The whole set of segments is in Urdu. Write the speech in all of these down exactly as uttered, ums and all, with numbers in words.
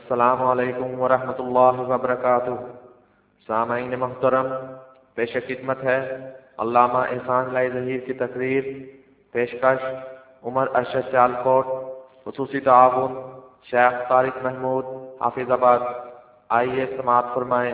السلام علیکم ورحمۃ اللہ وبرکاتہ۔ سامعین محترم، پیش خدمت ہے علامہ احسان لائی ظہیر کی تقریر۔ پیشکش عمر ارشد سیالکوٹ، خصوصی تعاون شیخ طارق محمود حافظ آباد۔ آئیے سماعت فرمائیں۔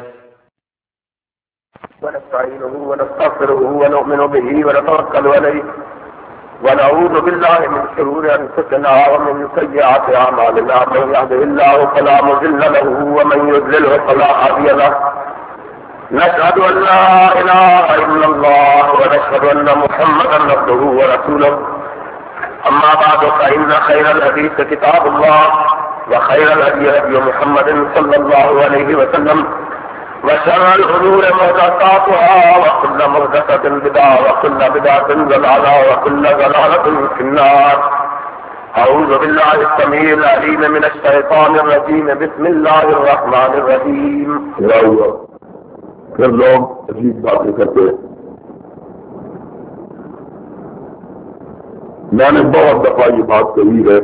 ونستعينه ونستغفره ونؤمن به ونتوكل عليه ونعوذ بالله من شرور أنفسنا ومن سيئات أعمالنا، من يهده الله فلا مضل له ومن يضلل فلا هادي له. نشهد أن لا إله إلا الله ونشهد أن محمدا عبده ورسوله. أما بعد فإن خير الحديث كتاب الله وخير الهدي هدي محمد صلى الله عليه وسلم، وشر الأمور محدثاتها وكل محدثة بدعة وكل بدعة ضلالة وكل ضلالة في النار. أعوذ بالله السميع العليم من الشيطان الرجيم. بسم الله الرحمن الرحيم. پھر لوگ عجیب باتیں کرتے ہیں۔ میں نے بہت دفعہ یہ بات کہی ہے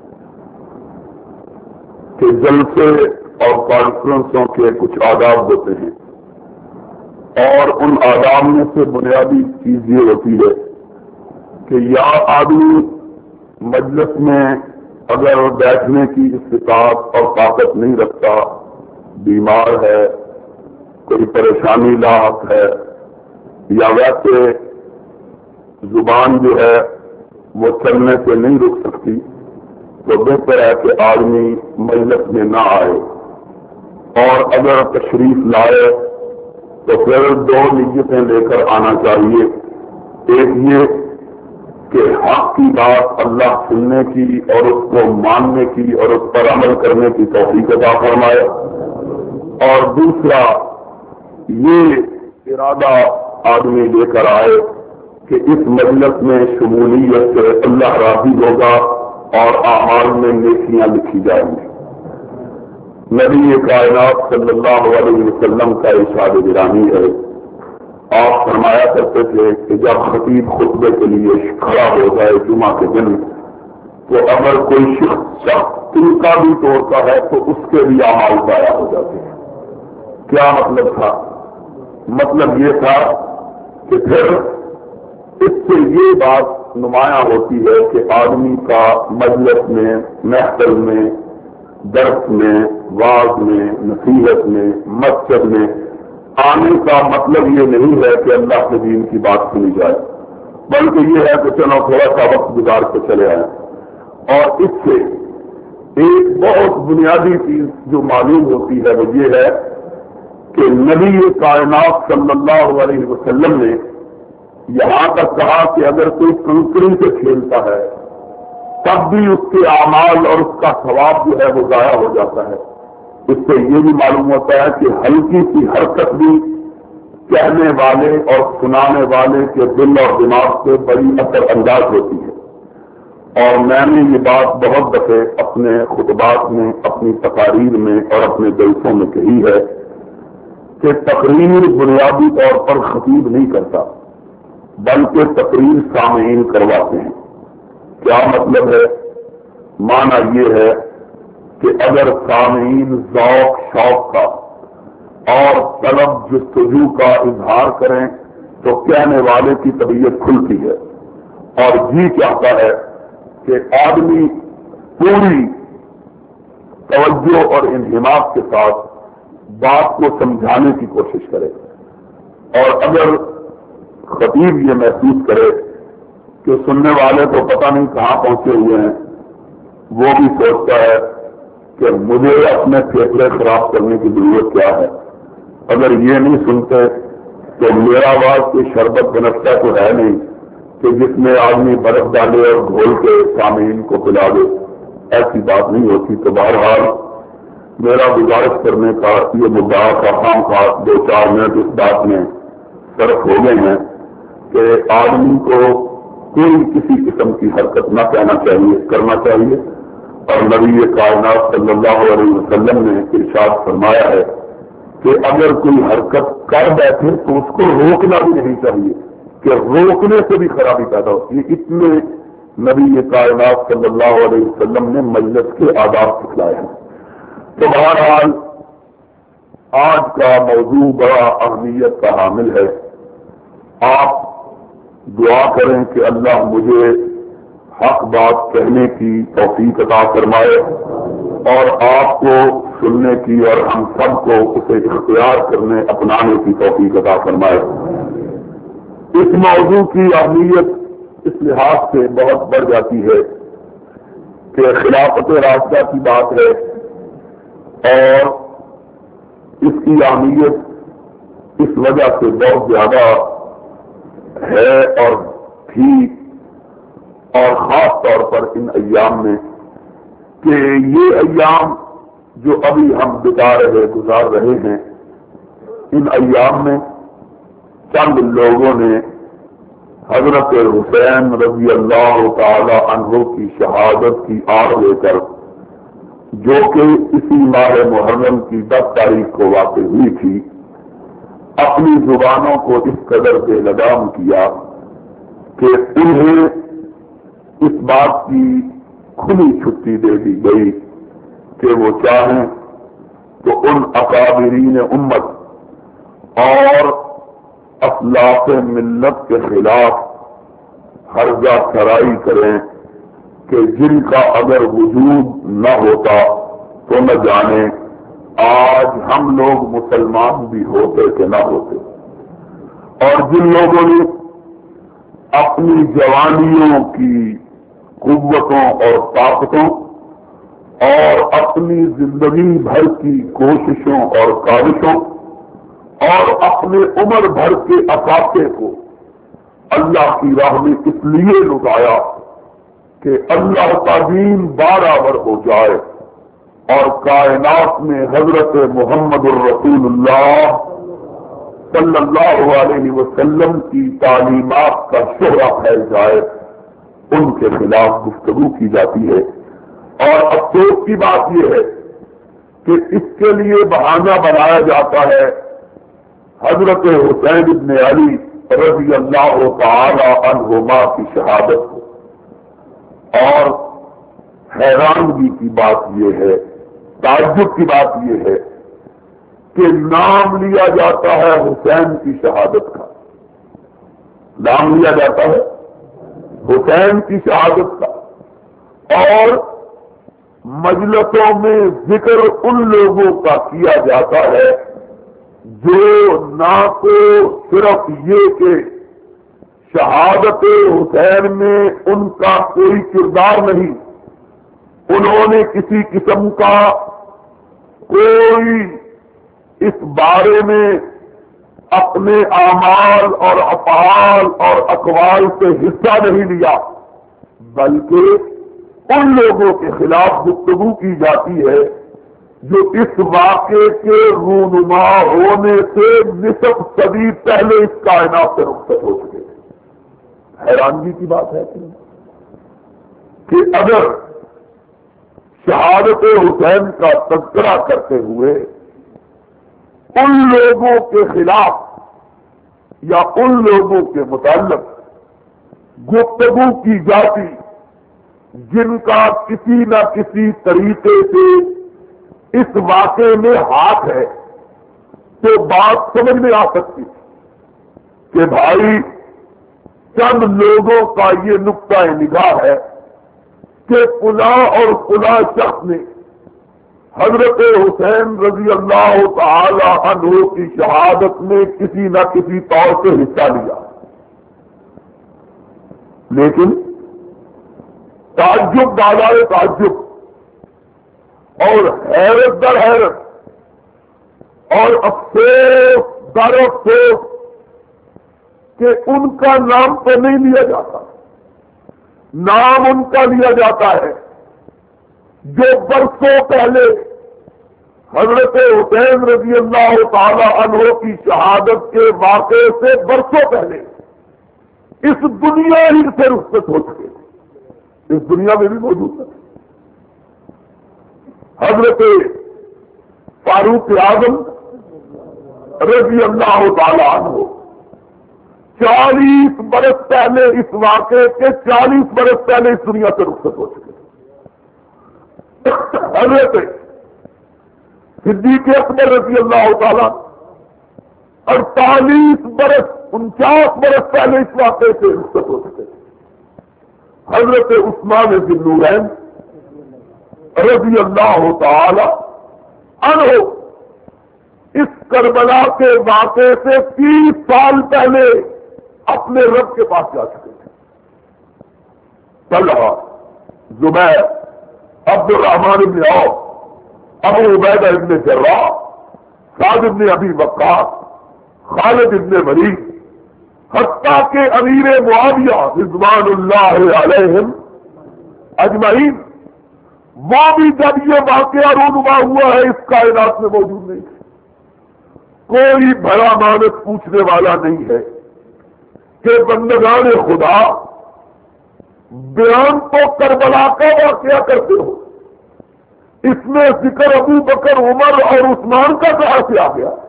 کہ جلسے اور کانفرنسوں کے کچھ آداب ہوتے ہیں، اور ان آداب میں سے بنیادی چیز یہ ہوتی ہے کہ یا آدمی مجلس میں اگر بیٹھنے کی استطاعت اور طاقت نہیں رکھتا، بیمار ہے، کوئی پریشانی لاحق ہے، یا ویسے زبان جو ہے وہ چلنے سے نہیں رک سکتی، تو بہتر ہے کہ آدمی مجلس میں نہ آئے، اور اگر تشریف لائے تو پھر دو نیتیں لے کر آنا چاہیے۔ ایک یہ کہ حق کی بات اللہ سننے کی اور اس کو ماننے کی اور اس پر عمل کرنے کی توفیق عطا فرمائے، اور دوسرا یہ ارادہ آدمی لے کر آئے کہ اس مجلس میں شمولیت سے اللہ راضی ہوگا اور اعمال میں نیکیاں لکھی جائیں گی۔ نبی کائنات صلی اللہ علیہ وسلم کا ارشاد گرامی ہے، آپ فرمایا کرتے تھے کہ جب خطیب خطبے کے لیے کھڑا ہو جائے جمعہ کے دن، تو اگر کوئی شخص شخص تنکا بھی توڑتا ہے تو اس کے بھی اعمال ضائع ہو جاتے ہیں۔ کیا مطلب تھا؟ مطلب یہ تھا کہ پھر اس سے یہ بات نمایاں ہوتی ہے کہ آدمی کا مجلس میں، محفل میں، درس میں، واعظ میں، نصیحت میں، مسجد میں آنے کا مطلب یہ نہیں ہے کہ اللہ کے دین کی بات سنی جائے، بلکہ یہ ہے کہ چلو تھوڑا سا وقت گزار کے چلے آئیں۔ اور اس سے ایک بہت بنیادی چیز جو معلوم ہوتی ہے وہ یہ ہے کہ نبی کائنات صلی اللہ علیہ وسلم نے یہاں تک کہا کہ اگر کوئی کنکری سے کھیلتا ہے تب بھی اس کے اعمال اور اس کا ثواب جو ہے وہ ضائع ہو جاتا ہے۔ اس سے یہ بھی معلوم ہوتا ہے کہ ہلکی سی حرکت بھی کہنے والے اور سنانے والے کے دل اور دماغ سے بڑی اثر انداز ہوتی ہے۔ اور میں نے یہ بات بہت دفعے اپنے خطبات میں، اپنی تقاریر میں اور اپنے جلسوں میں کہی ہے کہ تقریر بنیادی طور پر خطیب نہیں کرتا، بلکہ تقریر سامعین کرواتے ہیں۔ کیا مطلب ہے؟ معنی یہ ہے کہ اگر سامعین ذوق شوق کا اور طلب جستجو کا اظہار کریں تو کہنے والے کی طبیعت کھلتی ہے، اور جی چاہتا ہے کہ آدمی پوری توجہ اور انہماک کے ساتھ بات کو سمجھانے کی کوشش کرے۔ اور اگر خطیب یہ محسوس کرے کہ سننے والے تو پتہ نہیں کہاں پہنچے ہوئے ہیں، وہ بھی سوچتا ہے کہ مجھے اپنے پھیپھڑے خراب کرنے کی ضرورت کیا ہے، اگر یہ نہیں سنتے تو میرا آواز کوئی شربت بنفشا تو ہے نہیں کہ جس میں آدمی برف ڈالے اور گھول کے سامعین کو پلا دے، ایسی بات نہیں ہوتی۔ تو بہرحال میرا گزارش کرنے کا یہ مدعا کا خام خاص دو چار منٹ اس بات میں صرف ہو گئے ہیں کہ آدمی کو کوئی کسی قسم کی حرکت نہ کہنا چاہیے، کرنا چاہیے، اور نبی کائنات صلی اللہ علیہ وسلم نے ارشاد فرمایا ہے کہ اگر کوئی حرکت کر بیٹھے تو اس کو روکنا بھی نہیں چاہیے، کہ روکنے سے بھی خرابی پیدا ہوتی ہے۔ اتنے نبی کائنات صلی اللہ علیہ وسلم نے مجلس کے آداب سکھلائے ہیں۔ تو بہرحال آج کا موضوع بڑا اہمیت کا حامل ہے. آپ دعا کریں کہ اللہ مجھے حق بات کہنے کی توفیق عطا فرمائے اور آپ کو سننے کی اور ہم سب کو اسے اختیار کرنے اپنانے کی توفیق عطا فرمائے. اس موضوع کی اہمیت اس لحاظ سے بہت بڑھ جاتی ہے کہ خلافت راشدہ کی بات ہے اور اس کی اہمیت اس وجہ سے بہت زیادہ ہے اور تھی، اور خاص طور پر ان ایام میں کہ یہ ایام جو ابھی ہم بتا رہے گزار رہے ہیں، ان ایام میں چند لوگوں نے حضرت حسین رضی اللہ تعالی عنہ کی شہادت کی آڑ لے کر، جو کہ اسی ماہ محرم کی دس تاریخ کو واقع ہوئی تھی، اپنی زبانوں کو اس قدر بے لگام کیا کہ انہیں اس بات کی کھلی چھٹی دے دی گئی کہ وہ چاہیں تو ان اکابرین امت اور اسلاف ملت کے خلاف ہرزہ سرائی کریں کہ جن کا اگر وجود نہ ہوتا تو نہ جانے آج ہم لوگ مسلمان بھی ہوتے کہ نہ ہوتے. اور جن لوگوں نے اپنی جوانیوں کی قوتوں اور طاقتوں اور اپنی زندگی بھر کی کوششوں اور کاوشوں اور اپنے عمر بھر کے اثاثے کو اللہ کی راہ میں اس لیے لٹایا کہ اللہ کا دین برابر ہو جائے اور کائنات میں حضرت محمد الرسول اللہ صلی اللہ علیہ وسلم کی تعلیمات کا شہرہ پھیل جائے، ان کے خلاف گفتگو کی جاتی ہے. اور افسوس کی بات یہ ہے کہ اس کے لیے بہانہ بنایا جاتا ہے حضرت حسین ابن علی رضی اللہ تعالی عنہما کی شہادت کو. اور حیرانگی کی بات یہ ہے، تعجب کی بات یہ ہے کہ نام لیا جاتا ہے حسین کی شہادت کا، نام لیا جاتا ہے حسین کی شہادت کا، اور مجلسوں میں ذکر ان لوگوں کا کیا جاتا ہے جو نہ تو صرف یہ کہ شہادت حسین میں ان کا کوئی کردار نہیں، انہوں نے کسی قسم کا کوئی اس بارے میں اپنے اعمال اور افعال اور اقوال سے حصہ نہیں لیا، بلکہ ان لوگوں کے خلاف گفتگو کی جاتی ہے جو اس واقعے کے رونما ہونے سے نصف صدی پہلے اس کائنات سے رخصت ہو چکے. حیرانگی کی بات ہے کہ اگر شہادت حسین کا تذکرہ کرتے ہوئے ان لوگوں کے خلاف یا ان لوگوں کے متعلق گفتگو کی جاتی جن کا کسی نہ کسی طریقے سے اس واقعے میں ہاتھ ہے، تو بات سمجھ میں آ سکتی کہ بھائی چند لوگوں کا یہ نقطہ نگاہ ہے کہ فلاں اور فلاں شخص نے حضرت حسین رضی اللہ تعالی عنہ کی شہادت میں کسی نہ کسی طور سے حصہ لیا. لیکن تعجب دادائے تعجب اور حیرت در حیرت اور افسوس در افسوس کہ ان کا نام تو نہیں لیا جاتا، نام ان کا لیا جاتا ہے جو برسوں پہلے حضرت حسین رضی اللہ تعالی عنہ کی شہادت کے واقعے سے برسوں پہلے اس دنیا ہی سے رخصت ہو چکے تھے، اس دنیا میں بھی موجود ہے. حضرت فاروق اعظم رضی اللہ تعالی عنہ چالیس برس پہلے اس واقعے کے چالیس برس پہلے اس دنیا سے رخصت ہو چکے تھے. حضرت صدیق اکبر رضی اللہ تعالیٰ اڑتالیس برس انچاس برس پہلے اس واقعے سے رخصت ہو چکے. حضرت عثمان ذی النورین رضی اللہ تعالی عنہ اس کربلا کے واقعے سے تیس سال پہلے اپنے رب کے پاس جا چکے تھے. طلحہ، زبیر، عبد الرحمن بن عوف، ابو عبیدہ بن جراح، سعد بن ابی وقاص، خالد بن ولید، حتیٰ کہ امیر معاویہ رضوان اللہ علیہم اجمعین، وہ بھی جب یہ واقعہ رونما ہوا ہے اس کائنات میں موجود نہیں. کوئی بھلا مانس پوچھنے والا نہیں ہے کہ بندگان خدا بیان تو کربلا کا واقعہ کرتے ہو، اس میں ذکر ابو بکر، عمر اور عثمان کا کہاں سے آ گیا؟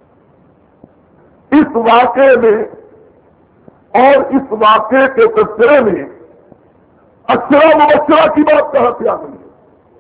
اس واقعے میں اور اس واقعے کے تذکرے میں اشرا مبشرہ کی بات کہاں سے آ گئی ہے؟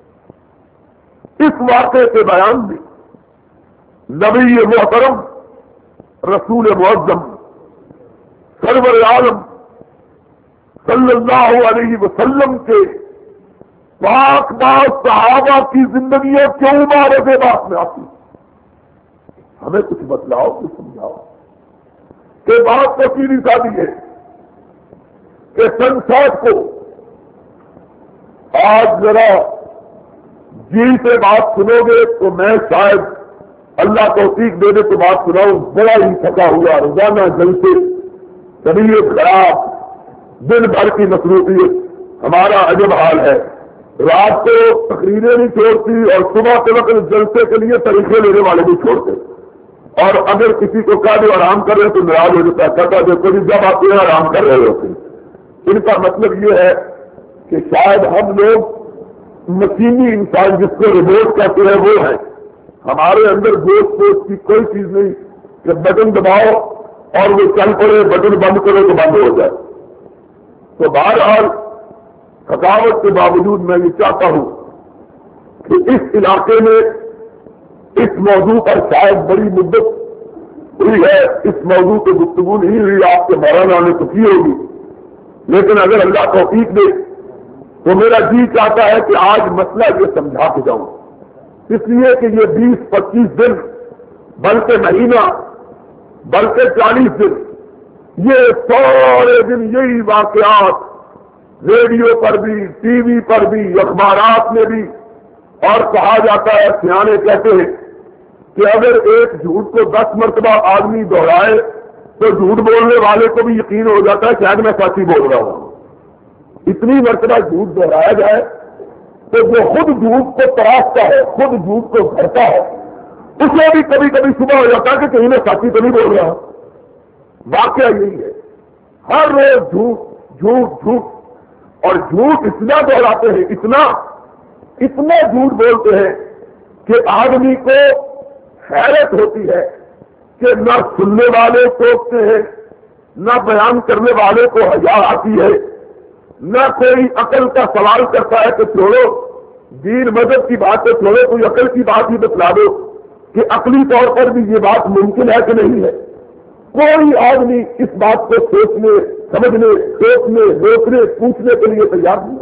اس واقعے کے بیان میں نبی محترم رسول معظم سرور عالم صلی اللہ علیہ وسلم کے پاک باز صحابہ کی زندگیاں کیوں مارد بات میں آتی؟ ہمیں کچھ بتلاؤ، کچھ سمجھاؤ کہ بات کو سیدھی سادی ہے کہ سن ساٹھ کو آج ذرا جی سے بات سنو گے تو میں شاید اللہ توفیق دینے کے بات سناؤں. بڑا ہی تھکا ہوا، روزانہ جلسے، طبیعت خراب، دن بھر کی مصروفیت، ہمارا عجب حال ہے. رات کو تقریریں نہیں چھوڑتی اور صبح کے وقت جلسے کے لیے طریقے لینے والے بھی چھوڑتے، اور اگر کسی کو کہا دے آرام کر رہے تو ناراض ہو جاتا ہے، کہتا دیکھو جی جب آپ یہاں آرام کر رہے ہوتے. ان کا مطلب یہ ہے کہ شاید ہم لوگ مشینی انسان جس کو ریموٹ کہتے ہیں وہ ہیں. ہمارے اندر گوشت پوشت کی کوئی چیز نہیں کہ بٹن دباؤ اور وہ چل پڑے، بٹن بند کرو تو بند ہو جائے. تو بہرحال تھکاوٹ کے باوجود میں یہ چاہتا ہوں کہ اس علاقے میں اس موضوع پر شاید بڑی مدت ہوئی ہے، اس موضوع کی گفتگو نہیں ہوئی، آپ کے مولانا نے تو کی ہوگی، لیکن اگر اللہ توفیق دے تو میرا جی چاہتا ہے کہ آج مسئلہ یہ سمجھا کے جاؤں. اس لیے کہ یہ بیس پچیس دن بلکہ مہینہ بلکہ چالیس دن یہ سارے دن یہی واقعات ریڈیو پر بھی، ٹی وی پر بھی، اخبارات میں بھی، اور کہا جاتا ہے، سیانے کہتے ہیں کہ اگر ایک جھوٹ کو دس مرتبہ آدمی دہرائے تو جھوٹ بولنے والے کو بھی یقین ہو جاتا ہے شاید میں سچ ہی بول رہا ہوں. اتنی مرتبہ جھوٹ دہرایا جائے تو جو خود جھوٹ کو تراشتا ہے، خود جھوٹ کو گھڑتا ہے، اسے بھی کبھی کبھی صبح ہو جاتا ہے کہ کہیں میں سچی تو نہیں بول رہا. واقعہ یہی ہے، ہر روز جھوٹ جھوٹ جھوٹ، اور جھوٹ اتنا دہراتے ہیں، اتنا اتنا جھوٹ بولتے ہیں کہ آدمی کو حیرت ہوتی ہے کہ نہ سننے والے سوچتے ہیں، نہ بیان کرنے والے کو حیا آتی ہے، نہ کوئی عقل کا سوال کرتا ہے کہ چھوڑو دین مذہب کی بات تو چھوڑو، کوئی عقل کی بات ہی بتلا دو کہ عقلی طور پر بھی یہ بات ممکن ہے کہ نہیں ہے. کوئی آدمی اس بات کو سوچنے، سمجھنے، سوچنے، روکنے، پوچھنے کے لیے تیار نہیں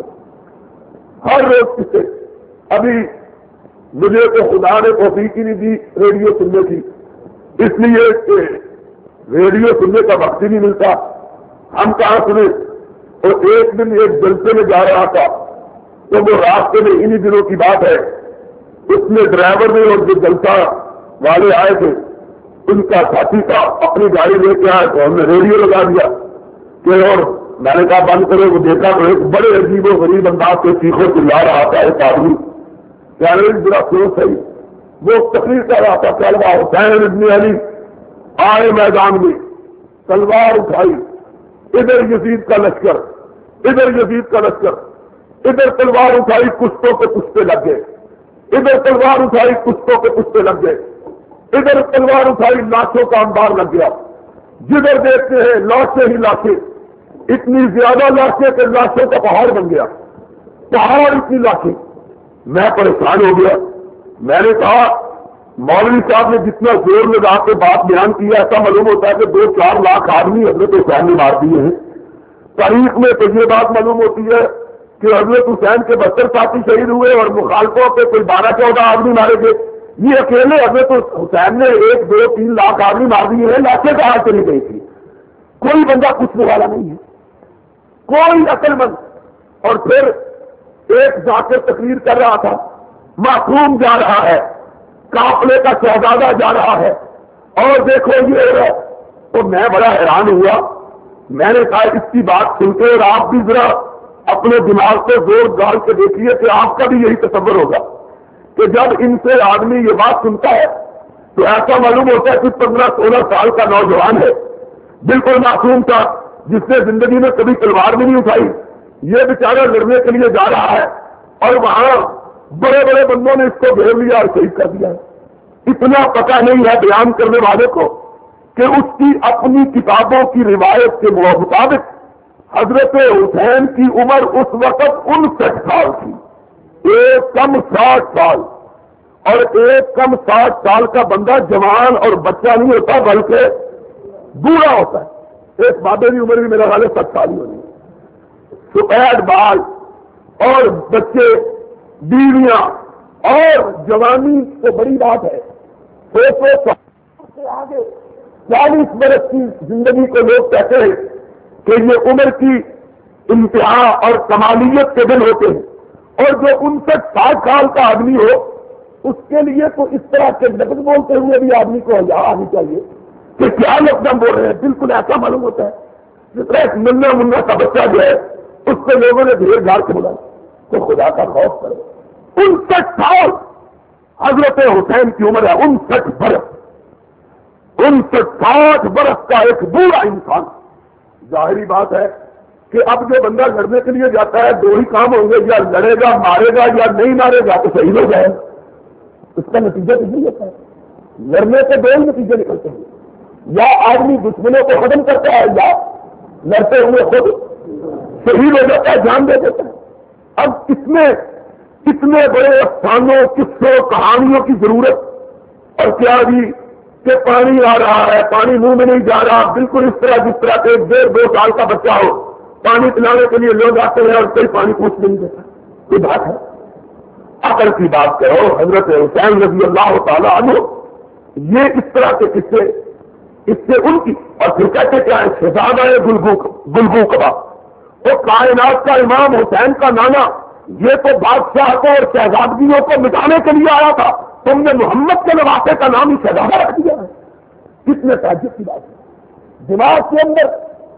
ہے. ہر روز کسے ابھی مجھے تو خدا نے توفیق ہی نہیں دی ریڈیو سننے کی، اس لیے کہ ریڈیو سننے کا وقت ہی نہیں ملتا. ہم کہاں سنے؟ اور ایک دن ایک جلسے میں جا رہا تھا تو وہ راستے میں انہی دنوں کی بات ہے، اس میں ڈرائیور نے اور جو جلسہ والے آئے تھے ان کا ساتھی تھا، اپنی گاڑی لے کے آئے تو ہم نے ریڈیو لگا دیا کہ، اور میں نے کہا بند کرو. وہ دیکھا تو ایک بڑے عجیب و غریب انداز سے چیخوں چلا رہا تھا ایک آدمی، کہنے بڑا سوچ ہے، وہ تقریر کر رہا تھا، طلبہ حسین ابن علی آئے میدان میں، تلوار اٹھائی، ادھر یزید کا لشکر، ادھر یزید کا لشکر، ادھر تلوار اٹھائی کشتوں کے کشتے لگ گئے، ادھر تلوار اٹھائی کشتوں کے کشتے لگ گئے، ادھر تلوار اٹھائی لاشوں کا انبار لگ گیا. جدھر دیکھتے ہیں لاشیں ہی لاشیں، اتنی زیادہ لاشیں کہ لاشوں کا پہاڑ بن گیا، پہاڑ اتنی لاشیں. میں پریشان ہو گیا. میں نے کہا مولوی صاحب نے جتنا زور لگا کے بات بیان کیا ایسا معلوم ہوتا ہے کہ دو چار لاکھ آدمی حضرت حسین نے مار دیے ہیں. تاریخ میں تو یہ بات معلوم ہوتی ہے کہ حضرت حسین کے بہتر ساتھی شہید ہوئے اور مخالفوں پہ کوئی بارہ چودہ آدمی مارے گئے. یہ اکیلے حضرت حسین نے ایک دو تین لاکھ آدمی مار دیے ہیں. لاکھیں کہاں چلی گئی تھی؟ کوئی بندہ پوچھنے والا نہیں ہے, کوئی عقل مند. اور پھر ایک ذاکر تقریر کر رہا تھا, معصوم جا رہا ہے, قافلے کا شہزادہ جا رہا ہے, اور دیکھو یہ ہے. تو میں بڑا حیران ہوا. میں نے کہا اس کی بات سن کے اور آپ بھی ذرا اپنے دماغ سے زور ڈال کے دیکھیے کہ آپ کا بھی یہی تصور ہوگا کہ جب ان سے آدمی یہ بات سنتا ہے تو ایسا معلوم ہوتا ہے کہ پندرہ سولہ سال کا نوجوان ہے, بالکل معصوم تھا, جس نے زندگی میں کبھی تلوار بھی نہیں اٹھائی. یہ بیچارہ لڑنے کے لیے جا رہا ہے اور وہاں بڑے بڑے بندوں نے اس کو گھیر لیا اور شہید کر دیا. اتنا پتہ نہیں ہے بیان کرنے والے کو کہ اس کی اپنی کتابوں کی روایت کے مطابق حضرت حسین کی عمر اس وقت انسٹھ سال تھی, ایک کم ساٹھ سال. اور ایک کم ساٹھ سال کا بندہ جوان اور بچہ نہیں ہوتا بلکہ بوڑھا ہوتا ہے. ایک بابے کی عمر بھی میرا خیال ہے سات سال ہی ہونی ہے. سفید بال اور بچے, بیویاں اور جوانی تو بڑی بات ہے. سو سو سال سے آگے چالیس برس کی زندگی کو لوگ کہتے ہیں کہ یہ عمر کی انتہا اور کمالیت کے دن ہوتے ہیں. اور جو انسٹھ ساٹھ سال کا آدمی ہو اس کے لیے تو اس طرح کے لفظ بولتے ہوئے بھی آدمی کو حیا آنی چاہیے کہ کیا لفظ بول رہے ہیں. بالکل ایسا معلوم ہوتا ہے جس طرح ایک منا منا کا بچہ جو ہے اس پہ لوگوں نے ڈھیر گھاڑ کے بولا تو خدا کا خوف کرو. انسٹھ سال حضرت حسین کی عمر ہے, انسٹھ برس, انسٹھ ساٹھ برس کا ایک بوڑھا انسان. ظاہری بات ہے کہ اب جو بندہ لڑنے کے لیے جاتا ہے دو ہی کام ہوں گے, یا لڑے گا مارے گا یا نہیں مارے گا تو صحیح ہو جائے گا. اس کا نتیجہ کچھ نہیں ہوتا ہے. لڑنے کے دو ہی نتیجے نکلتے ہیں, یا آدمی دشمنوں کو ختم کرتا ہے یا لڑتے ہوئے خود شہید ہو جاتا ہے, جان دے دیتا ہے. اب اس میں اتنے بڑے افسانوں قصوں کہانیوں کی ضرورت, اور کیا جی کہ پانی آ رہا ہے پانی منہ میں نہیں جا رہا, بالکل اس طرح جس طرح کے ڈیڑھ دو سال کا بچہ ہو پانی پلانے کے لیے لوگ آتے ہیں اور کوئی پانی پوچھ نہیں دیتا. کوئی بات ہے؟ عقل کی بات کرو. حضرت حسین رضی اللہ تعالیٰ عنہ یہ اس طرح کے قصے اس سے ان کی, اور پھر کہتے کیا ہے شہزادہ گلگو کبا, وہ کائنات کا امام حسین کا نانا, یہ تو بادشاہ کو اور شہزادگیوں کو مٹانے کے لیے آیا تھا, تم نے محمد کے نواسے کا نام ہی شہزادہ رکھ دیا ہے. کتنے تعجب کی بات ہے. دماغ کے اندر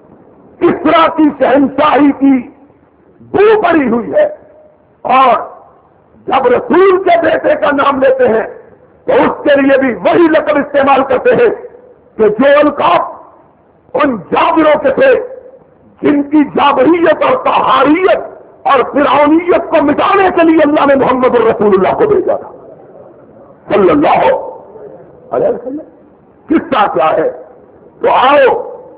اس طرح کی شہنشاہی کی بو پڑی ہوئی ہے, اور جب رسول کے بیٹے کا نام لیتے ہیں تو اس کے لیے بھی وہی لقب استعمال کرتے ہیں کہ جو القاب ان جابروں کے تھے جن کی جابریت اور طہاریت اور فرعونیت کو مٹانے کے لیے اللہ نے محمد الرسول اللہ کو بھیجا تھا صلی اللہ علیہ وسلم. قصہ کیا ہے؟ تو آؤ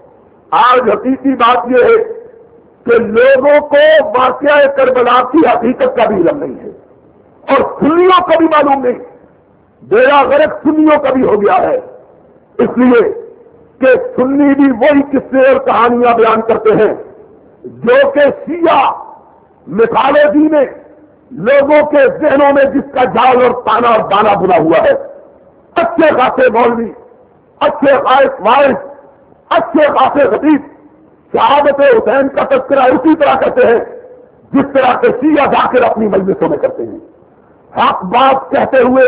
آج حقیقی بات یہ ہے کہ لوگوں کو واقعہ کربلا کی حقیقت کا بھی علم نہیں ہے, اور سنیوں کا بھی معلوم نہیں. بیڑا غرق سنیوں کا بھی ہو گیا ہے, اس لیے کہ سنی بھی وہی قصے اور کہانیاں بیان کرتے ہیں جو کہ شیعہ مثال دی میں لوگوں کے ذہنوں میں جس کا جال اور تانا اور دانا بنا ہوا ہے. اچھے خاصے مولوی, اچھے خاص وارث, اچھے خاصے خطیب شہادت حسین کا تذکرہ اسی طرح کرتے ہیں جس طرح کے شیعہ ذاکر اپنی مجلسوں میں کرتے ہیں. حق بات کہتے ہوئے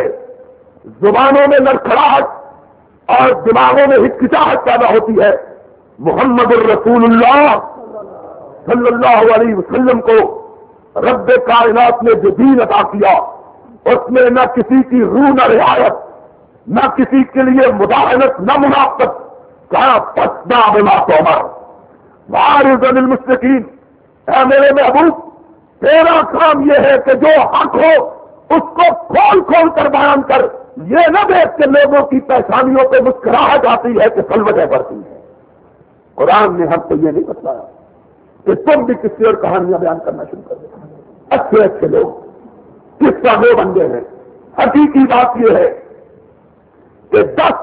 زبانوں میں لڑکھڑاہٹ اور دماغوں میں ہچکچاہٹ پیدا ہوتی ہے. محمد الرسول اللہ صلی اللہ علیہ وسلم کو رب کائنات نے جو دین عطا کیا اس میں نہ کسی کی روح نہ رعایت, نہ کسی کے لیے مداحنت, نہ منافقت. کہا پسنا بما تومر وارض عن المشرکین, اے میرے محبوب تیرا کام یہ ہے کہ جو حق ہو اس کو کھول کھول کر بیان کر, یہ نہ دیکھ کہ لوگوں کی پریشانیوں پہ مسکراہٹ آتی ہے کہ سلوٹیں بڑھتی ہیں. قرآن نے ہم کو یہ نہیں بتایا کہ تم بھی قصے اور کہانیاں بیان کرنا شروع کر دیں. اچھے اچھے لوگ قصہ وہ بندے ہیں. حقیقی بات یہ ہے کہ دس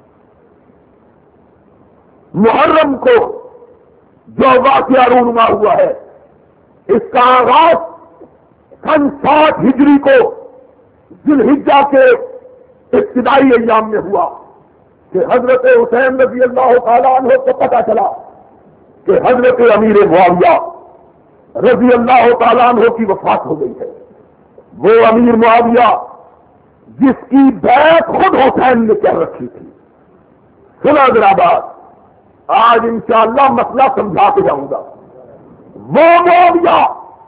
محرم کو جو واقعہ رونما ہوا ہے، اس کا آغاز سن ساٹھ ہجری کو ذی الحجہ کے ابتدائی ایام میں ہوا کہ حضرت حسین رضی اللہ تعالیٰ عنہ کو پتہ چلا کہ حضرت امیر معاویہ رضی اللہ تعالیٰ عنہ کی وفات ہو گئی ہے۔ وہ امیر معاویہ جس کی بیعت خود حسین نے کر رکھی تھی۔ سنا ذرا بات، آج انشاءاللہ مسئلہ سمجھا کے جاؤں گا۔ وہ معاویہ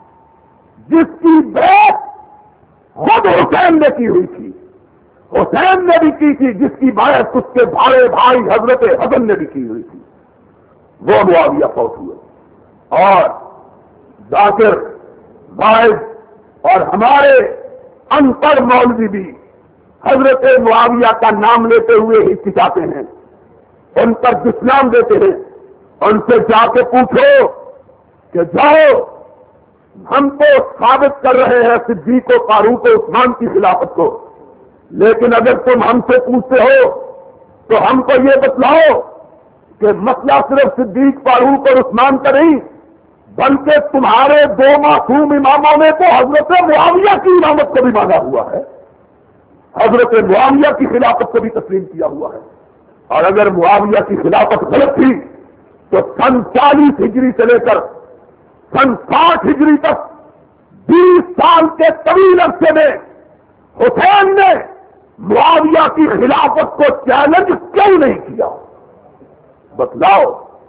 جس کی بیعت خود حسین نے کی ہوئی تھی، حسین نے بھی کی تھی، جس کی بیعت اس کے بھائی بھائی حضرت حسن نے بھی کی ہوئی تھی، وہ معاویہ فوت ہوئے۔ اور ذاکر باعث اور ہمارے ان پڑھ مولوی بھی حضرت معاویہ کا نام لیتے ہوئے ہچکچاتے ہیں، ان پر دشنام دیتے ہیں۔ ان سے جا کے پوچھو کہ جاؤ، ہم تو ثابت کر رہے ہیں صدیق و فاروق و عثمان کی خلافت کو، لیکن اگر تم ہم سے پوچھتے ہو تو ہم کو یہ بتلاؤ کہ مسئلہ صرف صدیق فاروق اور عثمان کا نہیں، بلکہ تمہارے دو معصوم اماموں نے تو حضرت معاویہ کی امامت کو بھی مانا ہوا ہے، حضرت معاویہ کی خلافت کو بھی تسلیم کیا ہوا ہے۔ اور اگر معاویہ کی خلافت غلط تھی تو سن چالیس ہجری سے لے کر سن ساٹھ ہجری تک بیس سال کے طویل عرصے میں حسین نے معاویہ کی خلافت کو چیلنج کیوں نہیں کیا؟ بتلاؤ،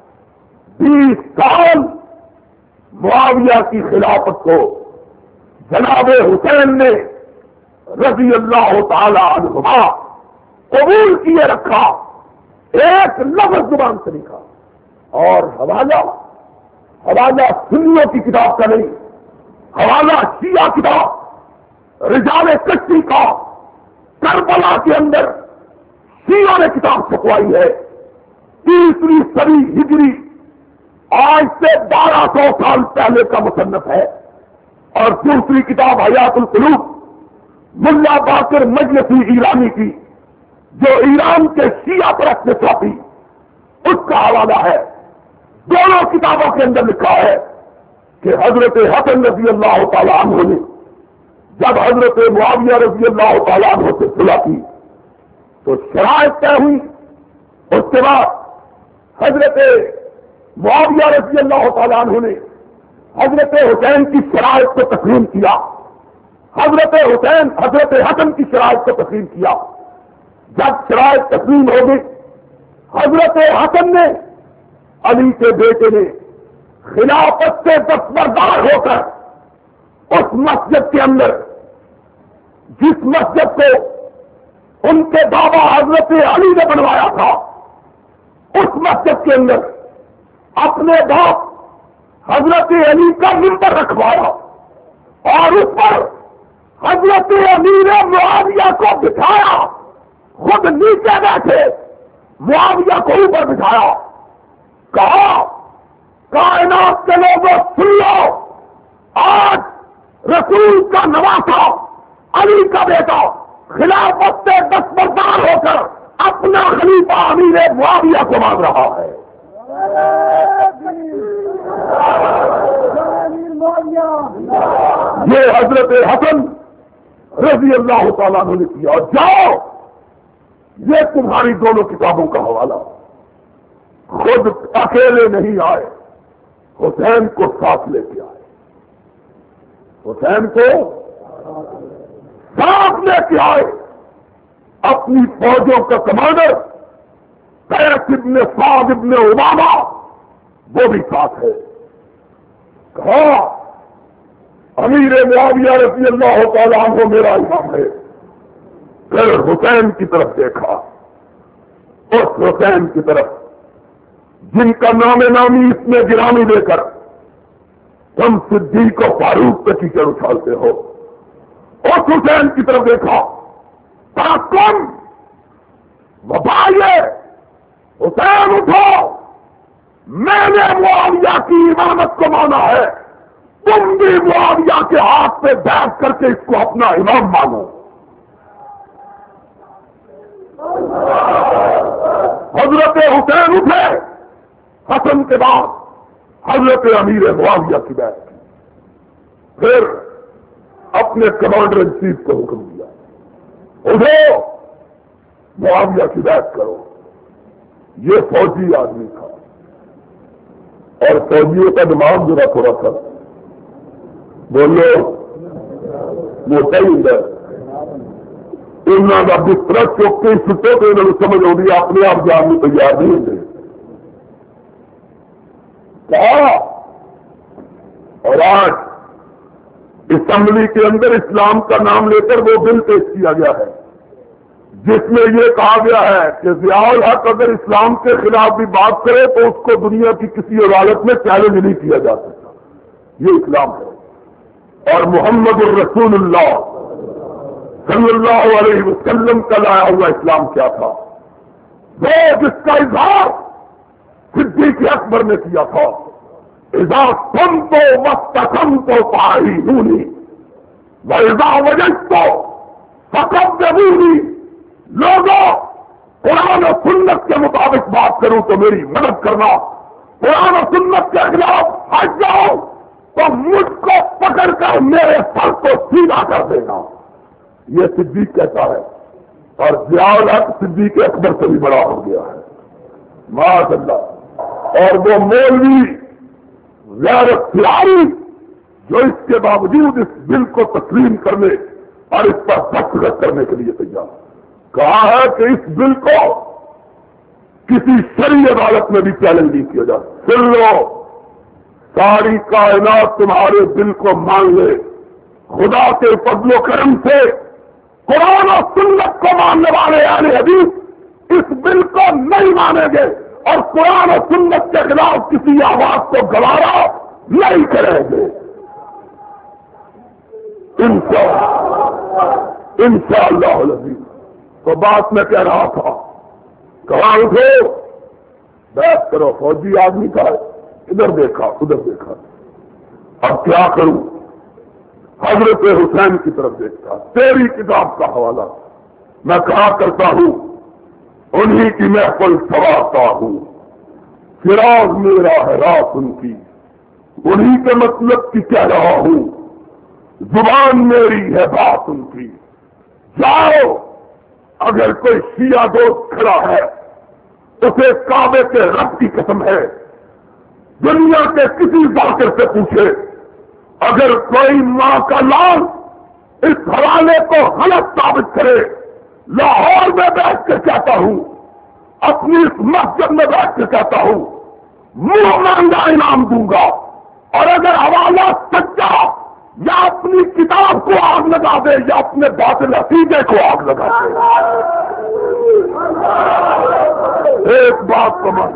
بیس سال معاویہ کی خلافت کو جناب حسین نے رضی اللہ تعالی عنہما قبول کیے رکھا، ایک لفظ زبان سے نہیں کہا۔ اور حوالہ حوالہ سنیوں کی کتاب کا نہیں، حوالہ شیعہ کتاب رجال کشتی کا، کربلا کے اندر شیعوں نے کتاب چھپوائی ہے، تیسری صدی ہجری، آج سے بارہ سو سال پہلے کا مصنف ہے۔ اور دوسری کتاب حیات القلوب ملا باقر مجلسی ایرانی کی، جو ایران کے شیعہ پرست نے چھاپی، اس کا حوالہ ہے۔ دونوں کتابوں کے اندر لکھا ہے کہ حضرت حسن رضی اللہ تعالیٰ عنہ نے جب حضرت معاویہ رضی اللہ تعالیٰ عنہ سے صلح کی تو شرائط طے ہوئی، اس کے بعد حضرت معاویہ رضی اللہ تعالیٰ عنہ نے حضرت حسین کی شرائط کو تسلیم کیا، حضرت حسین حضرت حسن کی شرائط کو تسلیم کیا۔ جب شرائط تسلیم ہو گئی، حضرت حسن نے علی کے بیٹے نے خلافت سے دستبردار ہو کر اس مسجد کے اندر، جس مسجد کو ان کے بابا حضرت علی نے بنوایا تھا، اس مسجد کے اندر اپنے باپ حضرت علی کا منبر رکھوایا اور اس پر حضرت امیر معاویہ کو بٹھایا، خود نیچے بیٹھے، معاویہ کو اوپر بٹھایا، کہا کائنات کے لوگوں سن لو، آج رسول کا نواسا علی کا بیٹا خلافت سے دستبردار ہو کر اپنا خلیفہ امیر معاویہ کو مانگ رہا ہے۔ یہ حضرت حسن رضی اللہ تعالیٰ عنہ نے کیا۔ اور جاؤ، یہ تمہاری دونوں کتابوں کا حوالہ، خود اکیلے نہیں آئے، حسین کو ساتھ لے کے آئے، حسین کو ساتھ لے کے آئے۔ اپنی فوجوں کا کمانڈر قیس ابن سعد ابن عبادہ وہ بھی ساتھ ہے۔ کہا امیر معاویہ رضی اللہ تعالیٰ عنہ میرا امام ہے۔ پھر حسین کی طرف دیکھا، اس حسین کی طرف جن کا نام نامی اس میں گرامی دے کر تم صدیق و فاروق پہ کیچڑ اچھالتے ہو، اس حسین کی طرف دیکھا، کہا تم وبائیے، حسین اٹھو، میں نے معاویہ کی امامت کو مانا ہے، تم بھی معاویہ کے ہاتھ پہ بیٹھ کر کے اس کو اپنا امام مانو۔ حضرت حسین اٹھے، حسن کے بعد حضرت امیر معاویہ کی بیعت کی، پھر اپنے کمانڈر ان چیف کو حکم دیا، اٹھو معاویہ کی بیعت کرو۔ یہ فوجی آدمی تھا، اور فوجیوں کا دماغ ذرا تھوڑا تھا، بولو موٹا ہی ہوں انہوں کا بستر چوک کے سٹے تو انہوں نے سمجھ آئی اپنے آپ جان میں تیار نہیں ہوتے۔ کہا اور آج اسمبلی کے اندر اسلام کا نام لے کر وہ بل پیش کیا گیا ہے جس میں یہ کہا گیا ہے کہ ضیاء الحق اگر اسلام کے خلاف بھی بات کرے تو اس کو دنیا کی کسی عدالت میں چیلنج نہیں کیا جا سکتا۔ یہ اسلام ہے، اور محمد الرسول اللہ صلی اللہ علیہ وسلم کا لایا ہوا اسلام کیا تھا؟ وہ جس کا اظہار صدیق اکبر نے کیا تھا، اذا قمت واستقمت فاعینونی واذا وجدت فقدمونی۔ لوگوں قرآن و سنت کے مطابق بات کروں تو میری مدد کرنا، قرآن و سنت کے خلاف ہٹ جاؤ تو مجھ کو پکڑ کر میرے سر کو سیدھا کر دینا۔ یہ صدیق کہتا ہے، اور ضیاء الحق صدیق اکبر سے بھی بڑا ہو گیا ہے، معاذ اللہ۔ اور وہ مولوی غیر اختیاری جو اس کے باوجود اس بل کو تسلیم کرنے اور اس پر دستخط کرنے کے لیے تیار، کہا ہے کہ اس بل کو کسی شرعی عدالت میں بھی چیلنج نہیں کیا جا سکتا۔ سن لو، ساری کائنات تمہارے بل کو مان لے، خدا کے فضل و کرم سے قرآن و سنت کو ماننے والے اہل حدیث اس بل کو نہیں مانیں گے اور قرآن و سنت کے خلاف کسی آواز کو گوارا نہیں کریں گے، انشاءاللہ انشاءاللہ العزیز۔ تو بات میں کہہ رہا تھا، کہاں اٹھو بیعت کرو۔ فوجی آدمی کا ادھر دیکھا ادھر دیکھا، اب کیا کروں؟ حضرت حسین کی طرف دیکھتا، تیری کتاب کا حوالہ میں کہا کرتا ہوں، انہی کی محفل سوارتا ہوں، فراغ میرا ہے رات ان کی، انہی کے مطلب کی کہہ رہا ہوں، زبان میری ہے بات ان کی۔ جاؤ، اگر کوئی شیعہ دوست کھڑا ہے اسے کعبے کے رب کی قسم ہے، دنیا کے کسی ذاکر سے پوچھے، اگر کوئی ماں کا لال اس حوالے کو غلط ثابت کرے، لاہور میں بیٹھ کے کہتا ہوں، اپنی اس مسجد میں بیٹھ کے کہتا ہوں، منہ مانگا انعام دوں گا، اور اگر حوالہ سچا یا اپنی کتاب کو آگ لگا دے یا اپنے باطل عقیدے کو آگ لگا دے، ایک بات سمجھ،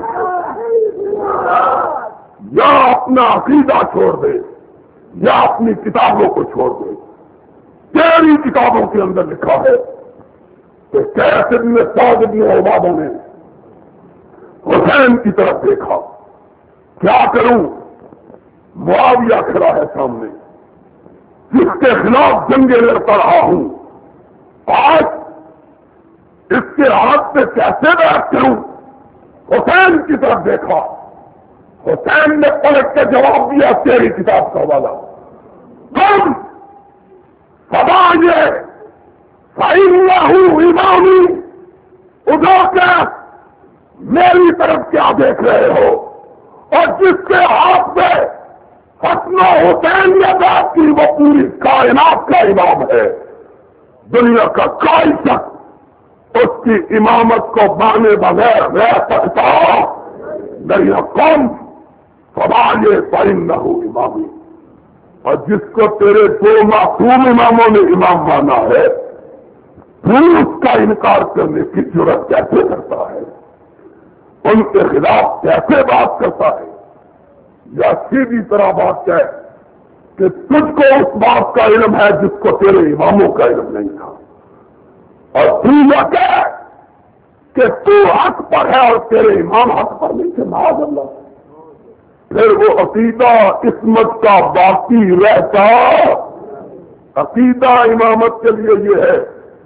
یا اپنا عقیدہ چھوڑ دے یا اپنی کتابوں کو چھوڑ دے۔ تیری کتابوں کے اندر لکھا ہے کہ کیسے ابن سعد ابن عبادہ نے حسین کی طرف دیکھا، کیا کروں؟ معاویہ کھڑا ہے سامنے جس کے خلاف جنگیں لڑتا رہا ہوں، آج اس کے ہاتھ سے کیسے بیعت کروں؟ حسین کی طرف دیکھا، حسین نے پلٹ کے جواب دیا، تیری کتاب کا حوالہ تم سدا یہ فَإِنَّهُ إِمَامِي، اٹھا کے میری طرف کیا دیکھ رہے ہو؟ اور جس کے ہاتھ سے حسن و حسین نے بات کی وہ پوری کائنات کا امام ہے، دنیا کا کوئی شخص اس کی امامت کو مانے بغیر رہ سکتا دریا کون؟ فَبَعْلِ فَإِنَّهُ إِمَامِي، اور جس کو تیرے دو معصوم اماموں نے امام مانا ہے، تو اس کا انکار کرنے کی جرات کیسے کرتا ہے؟ ان کے خلاف کیسے بات کرتا ہے؟ یا سیدھی طرح بات ہے کہ تجھ کو اس بات کا علم ہے جس کو تیرے اماموں کا علم نہیں تھا، اور تو یہ کہہ کہ تو حق پر ہے اور تیرے امام حق پر نہیں تھے، معاذ اللہ۔ پھر وہ عقیدہ عصمت کا باقی رہتا۔ عقیدہ امامت کے لیے یہ ہے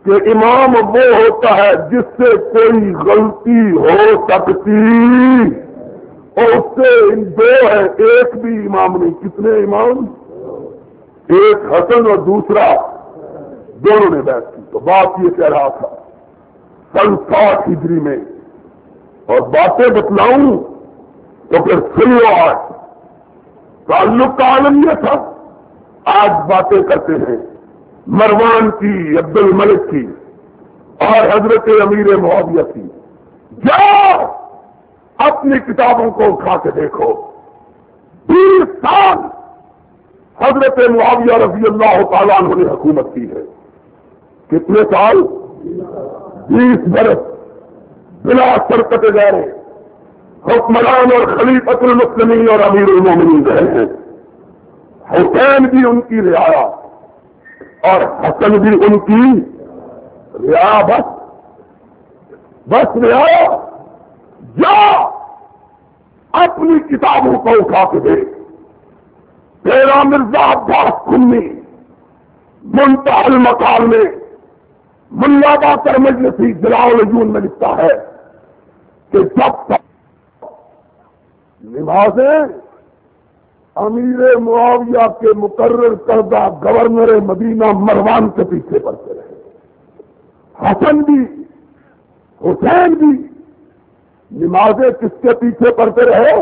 کہ امام وہ ہوتا ہے جس سے کوئی غلطی ہو سکتی، اور اس سے دو ہے، ایک بھی امام نہیں، کتنے امام؟ ایک حسن اور دوسرا، دونوں نے بیعت کی۔ تو بات یہ کہہ رہا تھا سن ساٹھ ہجری میں، اور باتیں بتلاؤں تو پھر سن لو۔ آج تعلق کا عالم یہ تھا، آج باتیں کرتے ہیں مروان کی، عبد الملک کی، اور حضرت امیر معاویہ کی۔ جاؤ اپنی کتابوں کو اٹھا کے دیکھو، بیس سال حضرت معاویہ رضی اللہ تعالیٰ عنہ نے حکومت کی ہے۔ کتنے سال؟ بیس برس بلا شرکت گزارے حکمران اور خلیفۃ المسلمین اور امیر المومنین رہے ہیں۔ حسین بھی ان کی رعایا اور حسن بھی ان کی رعایا، بس بس رعایا۔ جا اپنی کتابوں کو اٹھا کے دے، تیرا مرزا عباس خمی منتہی المقال میں ملا باقر مجلسی جلاء العیون میں لکھتا ہے کہ جب تک نمازیں امیر معاویہ کے مقرر کردہ گورنر مدینہ مروان کے پیچھے پڑتے رہے، حسن بھی حسین بھی نمازیں کس کے پیچھے پڑتے رہے؟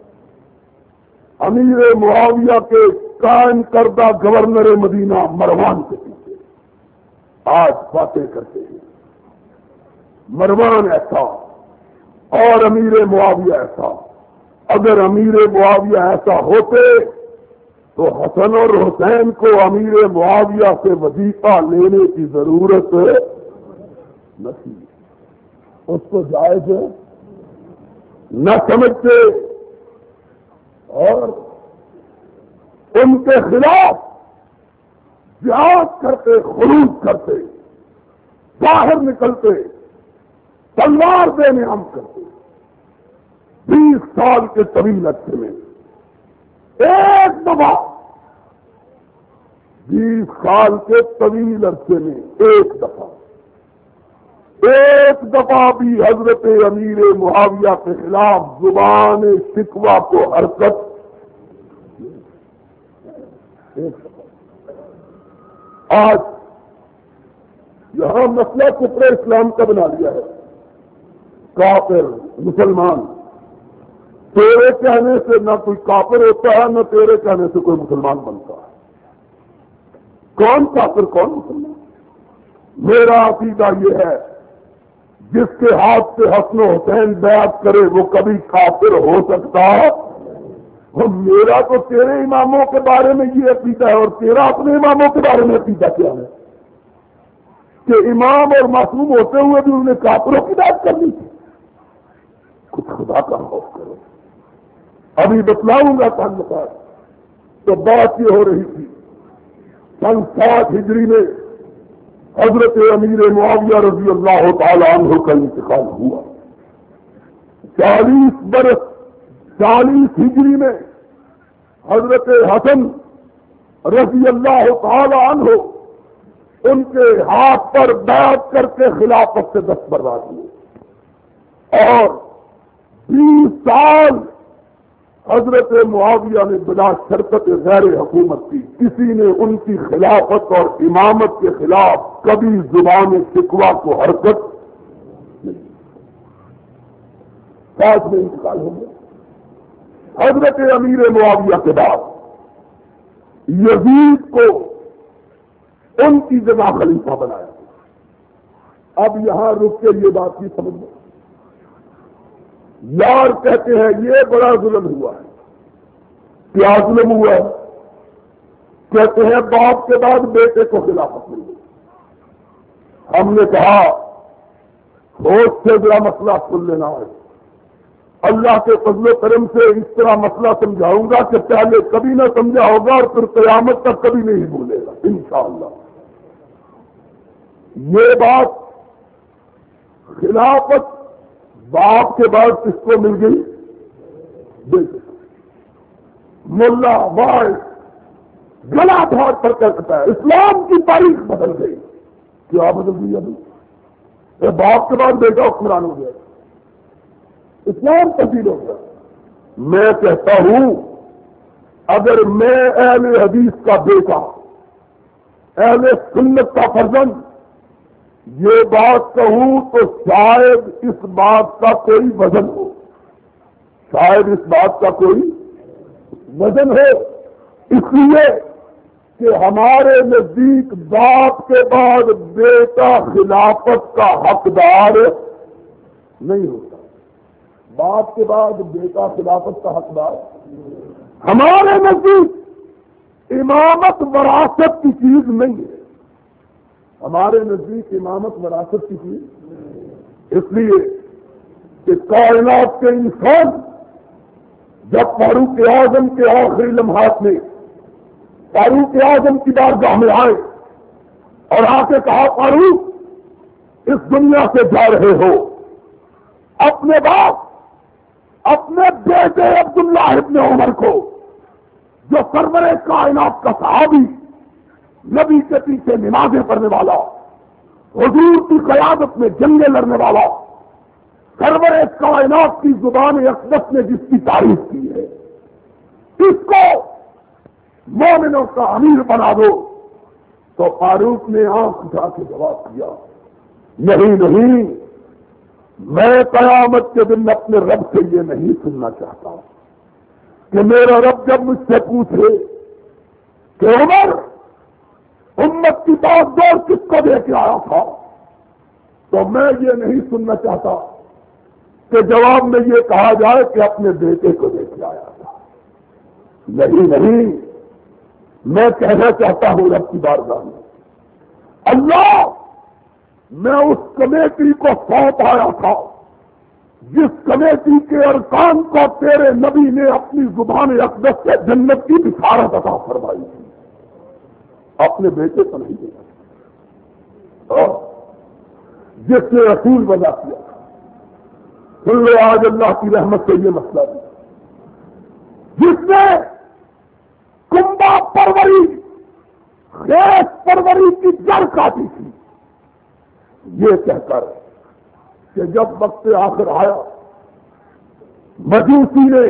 امیر معاویہ کے قائم کردہ گورنر مدینہ مروان کے پیچھے۔ آج باتیں کرتے ہیں مروان ایسا اور امیر معاویہ ایسا۔ اگر امیر معاویہ ایسا ہوتے تو حسن اور حسین کو امیر معاویہ سے وظیفہ لینے کی ضرورت نہ تھی، اس کو جائز نہ سمجھتے، اور ان کے خلاف جہاد کرتے، خروج کرتے، باہر نکلتے، تلوار بے نیام کرتے۔ بیس سال کے طویل عرصے میں ایک دفعہ بیس سال کے طویل عرصے میں ایک دفعہ ایک دفعہ بھی حضرت امیر معاویہ کے خلاف زبان شکوہ کو حرکت ایک دفعہ۔ آج یہاں مسئلہ کفر اسلام کا بنا لیا ہے، کافر مسلمان، تیرے کہنے سے نہ کوئی کافر ہوتا ہے، نہ تیرے کہنے سے کوئی مسلمان بنتا ہے۔ کون کافر کون مسلمان؟ میرا عقیدہ یہ ہے جس کے ہاتھ سے حسن و حسین بیعت کرے وہ کبھی کافر ہو سکتا ہے؟ وہ میرا تو تیرے اماموں کے بارے میں یہ عقیدہ ہے، اور تیرا اپنے اماموں کے بارے میں عقیدہ کیا ہے کہ امام اور معصوم ہوتے ہوئے بھی انہیں کافروں کی بات کرنی تھی؟ کچھ خدا کا خوف کرو۔ ابھی بتلاؤں گا تعلقات۔ تو بات یہ ہو رہی تھی سن ساٹھ ہجری میں حضرت امیر معاویہ رضی اللہ تعالی عنہ کا انتقال ہوا۔ چالیس برس چالیس ہجری میں حضرت حسن رضی اللہ تعالی عنہ ان کے ہاتھ پر بیعت کر کے خلافت سے دستبردار ہوئے، اور بیس سال حضرت معاویہ نے بلا شرکت غیر حکومت کی، کسی نے ان کی خلافت اور امامت کے خلاف کبھی زبان شکوہ کو حرکت نہیں۔ ساتھ میں انتقال ہو گیا۔ حضرت امیر معاویہ کے بعد یزید کو ان کی جگہ خلیفہ بنایا۔ اب یہاں رک کے یہ بات نہیں سمجھ لو، یار کہتے ہیں یہ بڑا ظلم ہوا ہے۔ کیا ظلم ہوا ہے؟ کہتے ہیں باپ کے بعد بیٹے کو خلافت مل گئی۔ ہم نے کہا ہوش سے بڑا مسئلہ سن لینا ہے، اللہ کے فضل و کرم سے اس طرح مسئلہ سمجھاؤں گا کہ پہلے کبھی نہ سمجھا ہوگا اور پھر قیامت تک کبھی نہیں بھولے گا انشاءاللہ۔ یہ بات خلافت باپ کے بعد کس کو مل گئی؟ بیٹے۔ ملا وائس گلا دھاڑ پر کہتا ہے اسلام کی تاریخ بدل گئی، کیا بدل دیا ابھی؟ باپ کے بعد بیٹا حکمران ہو گیا، اسلام تبدیل ہو گیا۔ میں کہتا ہوں اگر میں اہل حدیث کا بیٹا، اہل سنت کا فرزند یہ بات کہوں تو شاید اس بات کا کوئی وزن ہو، شاید اس بات کا کوئی وزن ہو، اس لیے کہ ہمارے نزدیک باپ کے بعد بیٹا خلافت کا حقدار نہیں ہوتا، باپ کے بعد بیٹا خلافت کا حقدار۔ ہمارے نزدیک امامت وراثت کی چیز نہیں ہے، ہمارے نزدیک امامت وراثت کی چیز، اس لیے کہ کائنات کے انسان جب فاروق اعظم کے آخری لمحات میں فاروق اعظم کی بارگاہ میں آئے اور آ کے کہا فاروق اس دنیا سے جا رہے ہو، اپنے باپ اپنے بیٹے عبداللہ ابن عمر کو جو سرور کائنات کا صحابی، نبی کے پیچھے نمازیں پڑھنے والا، حضور کی قیادت میں جنگیں لڑنے والا، سرور کائنات کی زبان اقدس نے جس کی تعریف کی ہے، اس کو مومنوں کا امیر بنا دو۔ تو فاروق نے آنکھ اٹھا کے جواب دیا، نہیں نہیں، میں قیامت کے دن اپنے رب سے یہ نہیں سننا چاہتا کہ میرا رب جب مجھ سے پوچھے کہ عمر امت کی بات دور کس کو دے کے آیا تھا، تو میں یہ نہیں سننا چاہتا کہ جواب میں یہ کہا جائے کہ اپنے بیٹے کو دے کے آیا تھا، نہیں نہیں، میں کہنا چاہتا ہوں رب کی بارگاہ میں، اللہ میں اس کمیٹی کو سونپ آیا تھا جس کمیٹی کے ارکان کو تیرے نبی نے اپنی زبان اقدس سے جنت کی بشارت عطا فرمائی تھی، اپنے بیٹے کو نہیں دینا، جس نے رسول بنا کیا تھا۔ سن لو آج اللہ کی رحمت سے یہ مسئلہ ہے، جس نے کنبا پروری خیس پروری کی جڑ کاٹی تھی، یہ کہہ کر کہ جب وقت آخر آیا مجوسی نے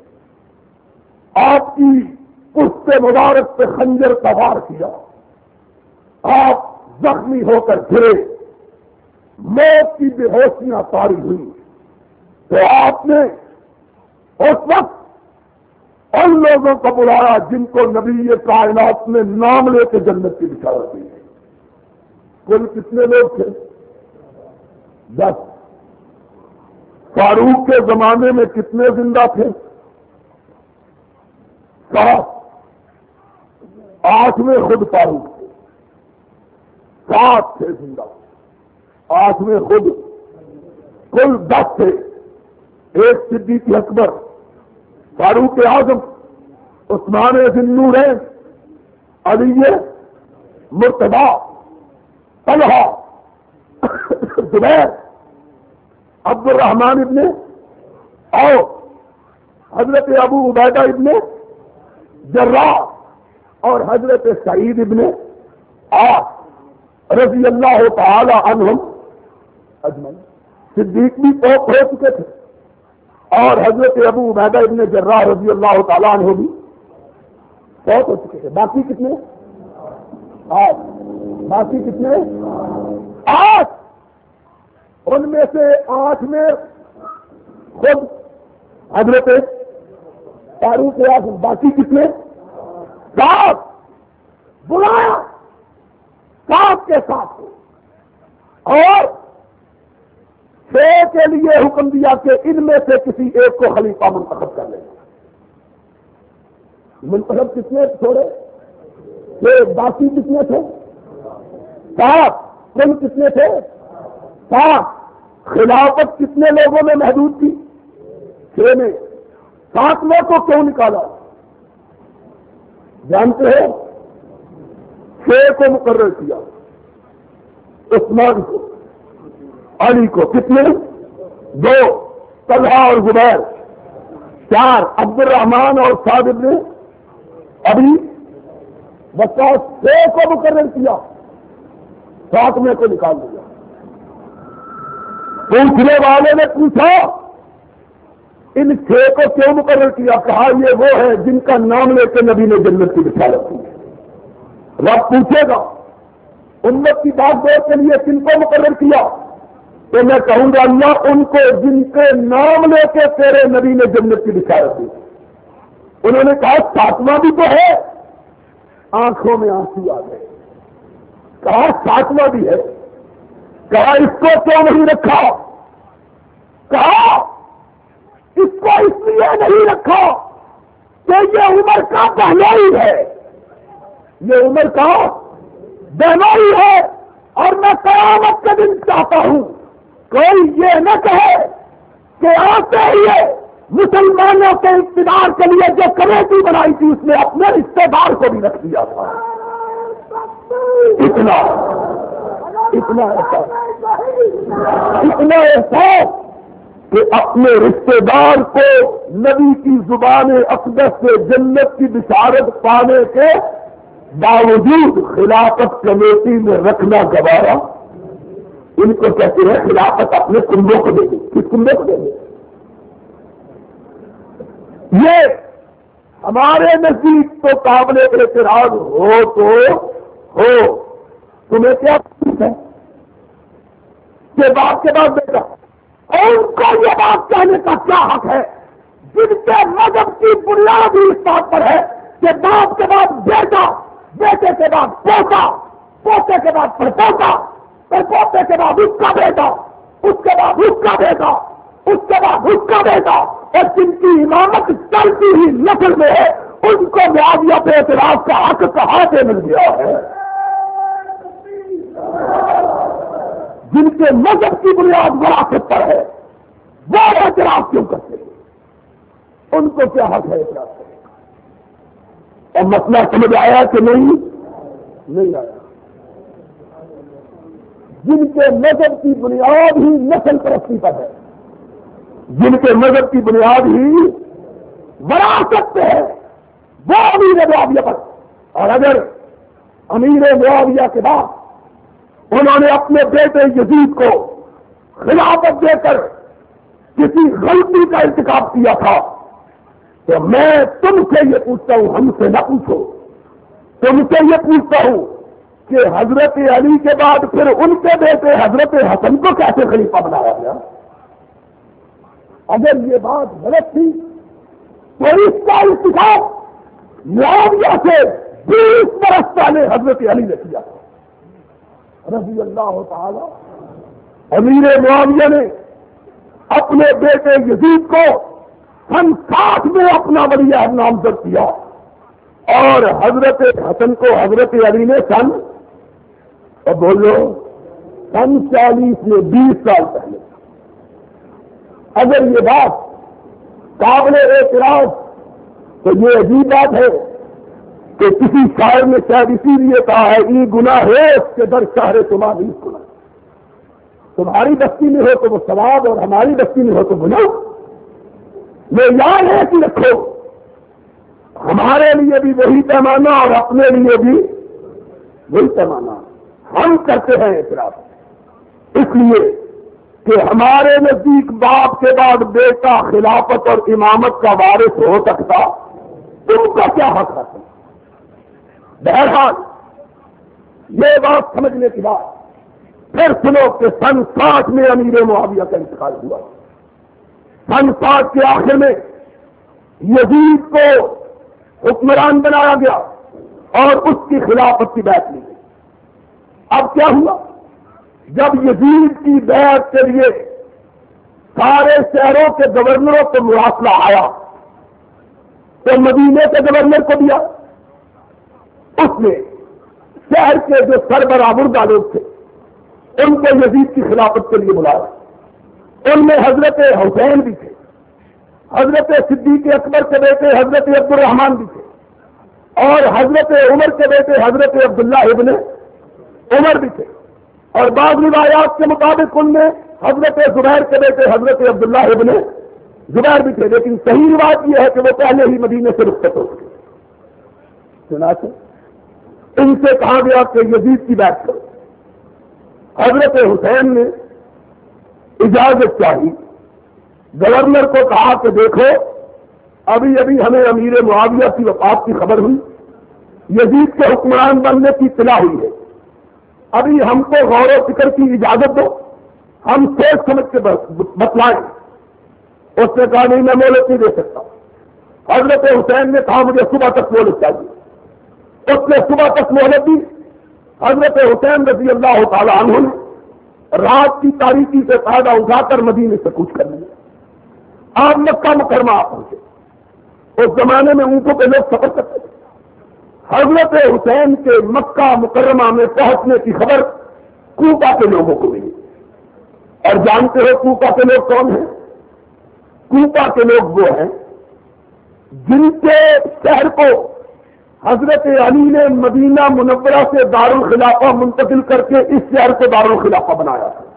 آپ کی پشت مبارک پہ خنجر کا وار کیا، آپ زخمی ہو کر گرے، موت کی بے ہوشیاں طاری ہوئی، تو آپ نے اس وقت ان لوگوں کو بلایا جن کو نبی کائنات نے نام لے کے جنت کی بشارت دی۔ کل کتنے لوگ تھے؟ دس۔ فاروق کے زمانے میں کتنے زندہ تھے؟ سات۔ آٹھ میں خود فاروق تھے، سات تھے زندہ، آٹھ میں خود، کل دس تھے۔ ایک صدیق اکبر، فاروق اعظم، عثمان ذی النورین، علی مرتضی، طلحہ، زبیر، عبد الرحمن ابن عوف، حضرت ابو عبیدہ ابن جراح اور حضرت سعید ابن عاص رضی اللہ تعالی عنہم اجمعین۔ صدیق بھی فوت ہو چکے تھے اور حضرت ابو عبیدہ ابن جراح رضی اللہ تعالیٰ عنہ بھی فوت ہو چکے تھے۔ باقی کتنے؟ آٹھ۔ باقی کتنے؟ آٹھ۔ ان میں سے آٹھ میں خود حضرت فاروق اعظم، باقی کتنے؟ سات۔ بلایا سات کے ساتھ اور چھ کے لیے حکم دیا کہ ان میں سے کسی ایک کو خلیفہ منتخب کر لیں۔ منتخب کتنے تھوڑے؟ چھ۔ باقی کتنے تھے؟ سات۔ کل کتنے تھے؟ سات۔ خلافت کتنے لوگوں میں محدود تھی؟ چھ میں۔ ساتویں کو کیوں نکالا جانتے ہیں؟ چھ کو مقرر کیا، عثمان کو، علی کو، کتنے؟ دو، طلحہ اور زبیر، چار، عبد الرحمان اور سعد ابن ابی وقاص، چھ کو مقرر کیا فاطمے کو نکال دیا۔ پوچھنے والے نے پوچھا ان چھ کو کیوں مقرر کیا؟ کہا یہ وہ ہے جن کا نام لے کے نبی نے جنت کی بشارت کی ہے۔ رب پوچھے گا امت کی بات دور کے لیے کن کو مقرر کیا؟ تو میں کہوں گا اللہ ان کو جن کے نام لے کے تیرے نبی نے جنت کی بشارت دی۔ انہوں نے کہا ساتواں بھی تو ہے، آنکھوں میں آنسو آ گئے۔ کہا ساتواں بھی ہے، کہا اس کو کیوں نہیں رکھا؟ کہا اس کو اس لیے نہیں رکھا کہ یہ عمر کا بہنوئی ہے، یہ عمر کا بہنوئی ہے، اور میں قیامت کے دن چاہتا ہوں کوئی یہ نہ کہے کہ آتے ہی مسلمانوں کے اقتدار کے لیے جو کمیٹی بنائی تھی اس نے اپنے رشتے دار کو بھی رکھ دیا تھا۔ اتنا اتنا اتنا احساس کہ اپنے رشتے دار کو نبی کی زبان اقدس سے جنت کی بشارت پانے کے باوجود خلافت کمیٹی میں رکھنا گوارا۔ ان کو کہتے ہیں خلافت اپنے کنبوں کو دے دیں۔ کس کنبے کو دے دیں؟ یہ ہمارے نزدیک تو قابل اعتراض ہو تو ہو، تمہیں کیا ہے کہ باپ کے بعد بیٹا، اور ان کو یہ بات کہنے کا کیا حق ہے جن کے مذہب کی بنیاد ہی اس بات پر ہے کہ باپ کے بعد بیٹا، بیٹے کے بعد پوتا، پوتے کے بعد پڑپوتا، پڑپوتے کے بعد اس کا بیٹا، اس کے بعد اس کا بیٹا، اس کے بعد اس کا بیٹا، اور جن کی امامت چلتی ہی نسل میں ہے ان کو معاویہ پہ اعتراض کا حق کہاں سے مل گیا ہے؟ جن کے مذہب کی بنیاد وراثت پر ہے وہ اعتراض کیوں کرتے ہیں؟ ان کو کیا حق ہے اعتراض کرنے کا؟ اور مسئلہ سمجھ آیا کہ نہیں؟ نہیں آیا۔ جن کے مذہب کی بنیاد ہی نسل پرستی پر ہے، جن کے مذہب کی بنیاد ہی وراثت پہ ہے، وہ امیر معاویہ پر، اور اگر امیر معاویہ کے بعد انہوں نے اپنے بیٹے یزید کو خلافت دے کر کسی غلطی کا ارتکاب کیا تھا تو میں تم سے یہ پوچھتا ہوں، ہم سے نہ پوچھو، تم سے یہ پوچھتا ہوں کہ حضرت علی کے بعد پھر ان کے بیٹے حضرت حسن کو کیسے خلیفہ بنایا گیا؟ اگر یہ بات غلط تھی تو اس کا ارتکاب معاویہ سے بیس برس پہلے حضرت علی نے کیا تھا رضی اللہ تعالی۔ امیر معاویہ نے اپنے بیٹے یزید کو سن ساٹھ میں اپنا ولی عہد نامزد کیا اور حضرت حسن کو حضرت علی نے سن، اب بولو، سن چالیس میں، بیس سال پہلے۔ اگر یہ بات قابل اعتراض تو یہ عجیب بات ہے کہ کسی شاعر نے شاید اسی لیے کہا ہے ای گناہ ہے اس کے در شہر تمہاری گناہ، تمہاری بستی میں ہو تو وہ ثواب اور ہماری بستی میں ہو تو گناہ۔ میں یاد ہے کہ رکھو ہمارے لیے بھی وہی پیمانہ اور اپنے لیے بھی وہی پیمانہ، ہم کرتے ہیں اعتراض اس لیے کہ ہمارے نزدیک باپ کے بعد بیٹا خلافت اور امامت کا وارث ہو سکتا، تم کا کیا حق ہے؟ بہرحال یہ بات سمجھنے کے بعد پھر سنو کہ سن ساٹھ میں امیر معاویہ کا انتقال ہوا، سن ساٹھ کے آخر میں یزید کو حکمران بنایا گیا اور اس کی خلافت کی بیعت لی گئی۔ اب کیا ہوا؟ جب یزید کی بیعت کے لیے سارے شہروں کے گورنروں کو مراسلہ آیا تو مدینے کے گورنر کو دیا، اس نے شہر کے جو سربراہ مردہ لوگ تھے ان کو یزید کی خلافت کے لیے بلایا۔ ان میں حضرت حسین بھی تھے، حضرت صدیق اکبر کے بیٹے حضرت عبد الرحمان بھی تھے، اور حضرت عمر کے بیٹے حضرت عبداللہ ابن عمر بھی تھے، اور بعض روایات کے مطابق ان میں حضرت زبیر کے بیٹے حضرت عبداللہ ابن زبیر بھی تھے، لیکن صحیح روایت یہ ہے کہ وہ پہلے ہی مدینے سے رخصت ہو چکے۔ چنانچہ ان سے کہا گیا کہ یزید کی بیعت کرو، حضرت حسین نے اجازت چاہی، گورنر کو کہا کہ دیکھو ابھی ابھی ہمیں امیر معاویہ کی وفات کی خبر ہوئی، یزید کے حکمران بننے کی اطلاع ہوئی ہے، ابھی ہم کو غور و فکر کی اجازت دو، ہم سوچ سمجھ کے بتلائیں۔ اس نے کہا نہیں میں مہلت نہیں دے سکتا۔ حضرت حسین نے کہا مجھے صبح تک مہلت چاہیے، اس نے صبح تک مہلت دی۔ حضرت حسین رضی اللہ تعالی عنہ نے رات کی تاریکی سے فائدہ اٹھا کر مدینے سے کوچ کر لیا۔ آپ مکہ مکرمہ آپ پہنچے، اس زمانے میں اونٹوں پہ لوگ سفر کرتے تھے۔ حضرت حسین کے مکہ مکرمہ میں پہنچنے کی خبر کوفہ کے لوگوں کو ملی، اور جانتے ہو کوفہ کے لوگ کون ہیں؟ کوفہ کے لوگ وہ ہیں جن کے شہر کو حضرت علی نے مدینہ منورہ سے دارالخلافہ منتقل کر کے اس شہر کو دارالخلافہ بنایا ہے۔